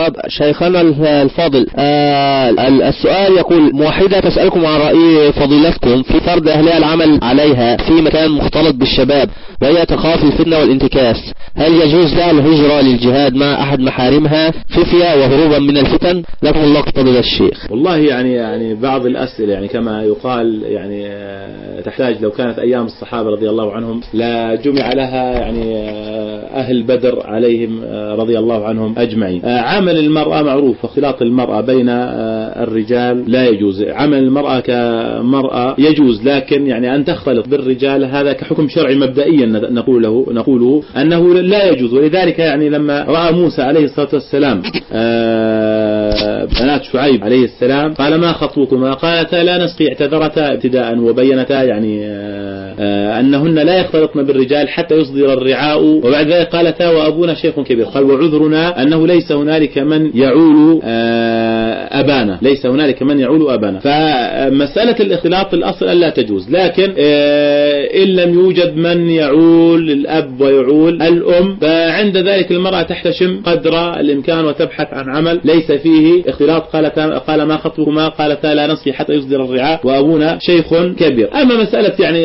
شيخنا الفاضل، السؤال يقول: موحدة تسألكم عن رأي فضيلتكم في فرض أهلها العمل عليها في مكان مختلط بالشباب وهي تخاف الفتنة والانتكاس، هل يجوز لها الهجرة للجهاد مع أحد محارمها خفية وهروبا من الفتن؟ لكم الله فضيلة الشيخ. والله يعني بعض الأسئلة يعني كما يقال يعني تحتاج، لو كانت أيام الصحابة رضي الله عنهم لا جمع لها يعني أهل بدر عليهم رضي الله عنهم أجمعين. عمل المرأة معروف، واختلاط المرأة بين الرجال لا يجوز. عمل المرأة كمرأة يجوز، لكن يعني أن تختلط بالرجال هذا كحكم شرعي مبدئيا نقوله أنه لا يجوز. ولذلك يعني لما رأى موسى عليه الصلاة والسلام بنات شعيب عليه السلام قال: ما خطبكما؟ قالتا: لا نسقي. اعتذرتا ابتداء وبينتا يعني أنهن لا يختلطن بالرجال حتى يصدر الرعاء، وبعد ذلك قالتا: وأبونا شيخ كبير. قال: وعذرنا أنه ليس هنالك من يعول أبانا، ليس هنالك من يعول أبانا. فمسألة الاختلاط الأصل ألا تجوز، لكن إن لم يوجد من يعول الأب ويعول الأم، فعند ذلك المرأة تحتشم قدر الإمكان وتبحث عن عمل ليس فيه اختلاط. قال: ما خطبكما؟ قالتا: لا نسقي حتى يصدر الرعاء وأبونا شيخ كبير. أما مسألة يعني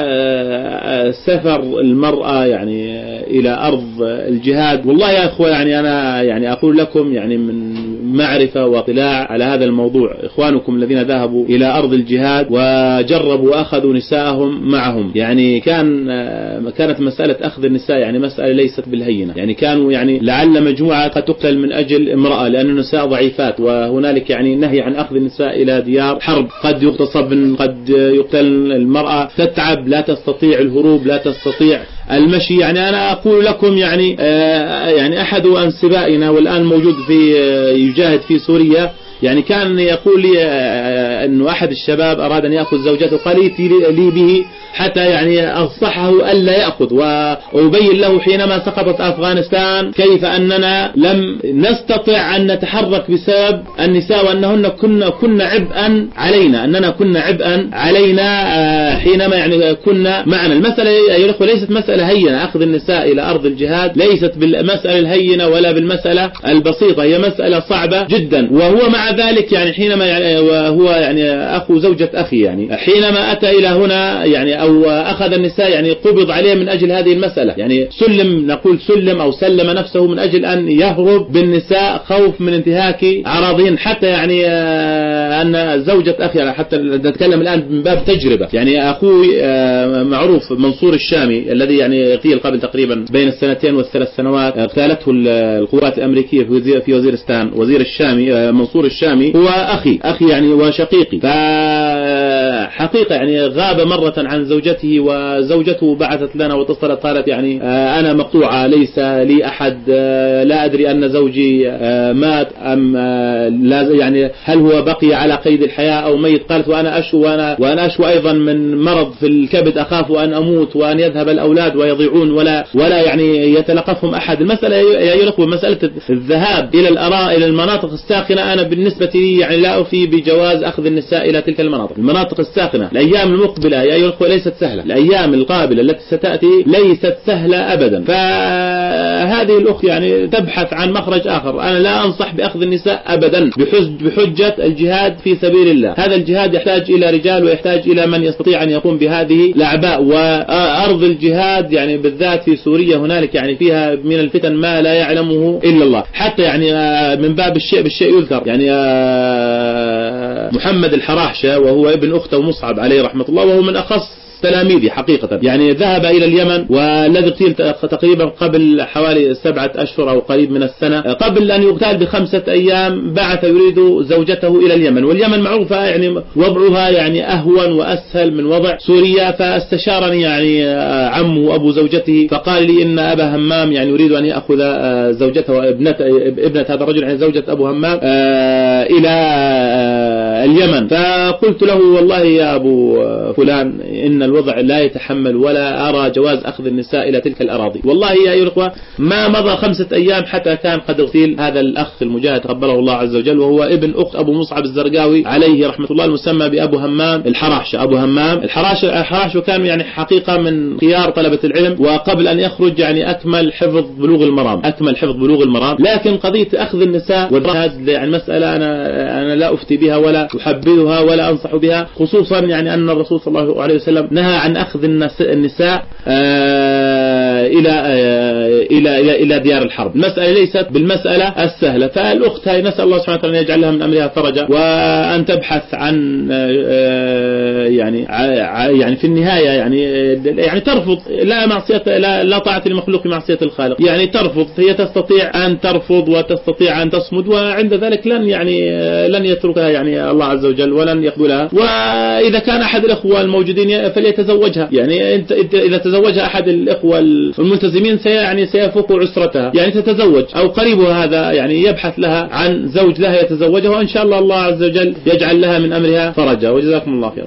سفر المرأة يعني إلى أرض الجهاد، والله يا أخوة يعني أنا يعني أقول لكم يعني من معرفة واطلاع على هذا الموضوع، إخوانكم الذين ذهبوا إلى أرض الجهاد وجربوا وأخذوا نساءهم معهم، يعني كانت مسألة أخذ النساء يعني مسألة ليست بالهينة. يعني كانوا يعني لعل مجموعة قد تقتل من أجل امرأة لأن النساء ضعيفات، وهنالك يعني نهي عن أخذ النساء إلى ديار حرب، قد يغتصب، قد يقتل المرأة، تتعب، لا تستطيع الهروب، لا تستطيع المشي. يعني أنا أقول لكم يعني أحد أنسبائنا والآن موجود يجاهد في سوريا، يعني كان يقول لي أنه أحد الشباب أراد أن يأخذ زوجته، قال لي به حتى يعني أنصحه ألا يأخذ، وأبين له حينما سقطت أفغانستان كيف أننا لم نستطع أن نتحرك بسبب النساء، وأنهن كنا عبئا علينا، أننا كنا عبئا علينا حينما يعني كنا معنا. المسألة يا أخوة ليست مسألة هينة، أخذ النساء إلى أرض الجهاد ليست بالمسألة الهينة ولا بالمسألة البسيطة، هي مسألة صعبة جدا. وهو مع ذلك يعني حينما يعني وهو يعني أخو زوجة أخي، يعني حينما أتى إلى هنا يعني أو أخذ النساء يعني قبض عليه من أجل هذه المسألة، يعني نقول سلم أو سلم نفسه من أجل أن يهرب بالنساء خوف من انتهاك أراضين. حتى يعني أن زوجة أخي، حتى نتكلم الآن من باب تجربة، يعني أخوي معروف منصور الشامي الذي يعني اغتيل قبل تقريبا بين 2 و3 سنوات، اغتالته القوات الأمريكية في وزيرستان. وزير الشامي منصور الشامي هو أخي يعني وشقيقي، فحقيقة يعني غاب مرة عن زوجته، وزوجته بعثت لنا واتصلت قالت يعني أنا مقطوعة، ليس لي أحد، لا أدري أن زوجي مات أم لا، يعني هل هو بقي على قيد الحياة أو ميت. قالت وأنا أشكو أيضا من مرض في الكبد، أخاف أن أموت وأن يذهب الأولاد ويضيعون ولا يعني يتلقفهم أحد. المسألة يلقوا مسألة الذهاب إلى المناطق الساخنة، أنا بالنسبة لي يعني لا أفي بجواز أخذ النساء إلى تلك المناطق الساخنة. الأيام المقبلة يا أخوة ليست سهلة، الأيام القابلة التي ستأتي ليست سهلة أبدا. فهذه الأخت يعني تبحث عن مخرج آخر. أنا لا أنصح بأخذ النساء أبدا بحجة الجهاد في سبيل الله. هذا الجهاد يحتاج إلى رجال ويحتاج إلى من يستطيع أن يقوم بهذه الأعباء. وأرض الجهاد يعني بالذات في سوريا هنالك يعني فيها من الفتن ما لا يعلمه إلا الله. حتى يعني من باب الشيء بالشيء يذكر، يعني محمد الحراحشة وهو ابن أخته مصعب عليه رحمة الله، وهو من أخص تلاميذي حقيقة، يعني ذهب إلى اليمن، والذي اغتيل تقريبا قبل حوالي 7 أشهر أو قريب من السنة، قبل أن يغتال ب5 أيام بعث يريد زوجته إلى اليمن. واليمن معروفة يعني وضعها يعني أهون وأسهل من وضع سوريا. فاستشارني يعني عمه أبو زوجته فقال لي إن أبا همام يعني يريد أن يأخذ زوجته وابنة هذا الرجل يعني زوجة أبو همام إلى اليمن. فقلت له والله يا أبو فلان إن الوضع لا يتحمل ولا أرى جواز أخذ النساء إلى تلك الأراضي. والله يا أيها الأخوة ما مضى 5 أيام حتى كان قد اغتيل هذا الأخ المجاهد تقبله الله عز وجل، وهو ابن أخت أبو مصعب الزرقاوي عليه رحمة الله، المسمى بأبو همام الحراشة. أبو همام الحراشة كان يعني حقيقة من خيار طلبة العلم، وقبل أن يخرج يعني أكمل حفظ بلوغ المرام، لكن قضية أخذ النساء والجهاد يعني مسألة أنا لا أفتي بها ولا أحبذها ولا أنصح بها، خصوصا يعني أن الرسول صلى الله عليه وسلم نهى عن أخذ النساء إلى ديار الحرب. المسألة ليست بالمسألة السهلة، فالأخت هاي نسأل الله سبحانه وتعالى أن يجعل لها من أمرها فرجا، وأن تبحث عن يعني في النهاية يعني ترفض لا طاعة لمخلوق معصية الخالق، يعني ترفض، هي تستطيع أن ترفض وتستطيع أن تصمد، وعند ذلك لن يتركها يعني الله عز وجل ولن يقبلها. وإذا كان أحد الأخوة الموجودين فليتزوجها، يعني إذا تزوجها أحد الأخوة الملتزمين سيفك عسرتها، يعني تتزوج، أو قريبها هذا يعني يبحث لها عن زوج لها يتزوجها، وإن شاء الله عز وجل يجعل لها من أمرها فرجا. وجزاكم الله خير.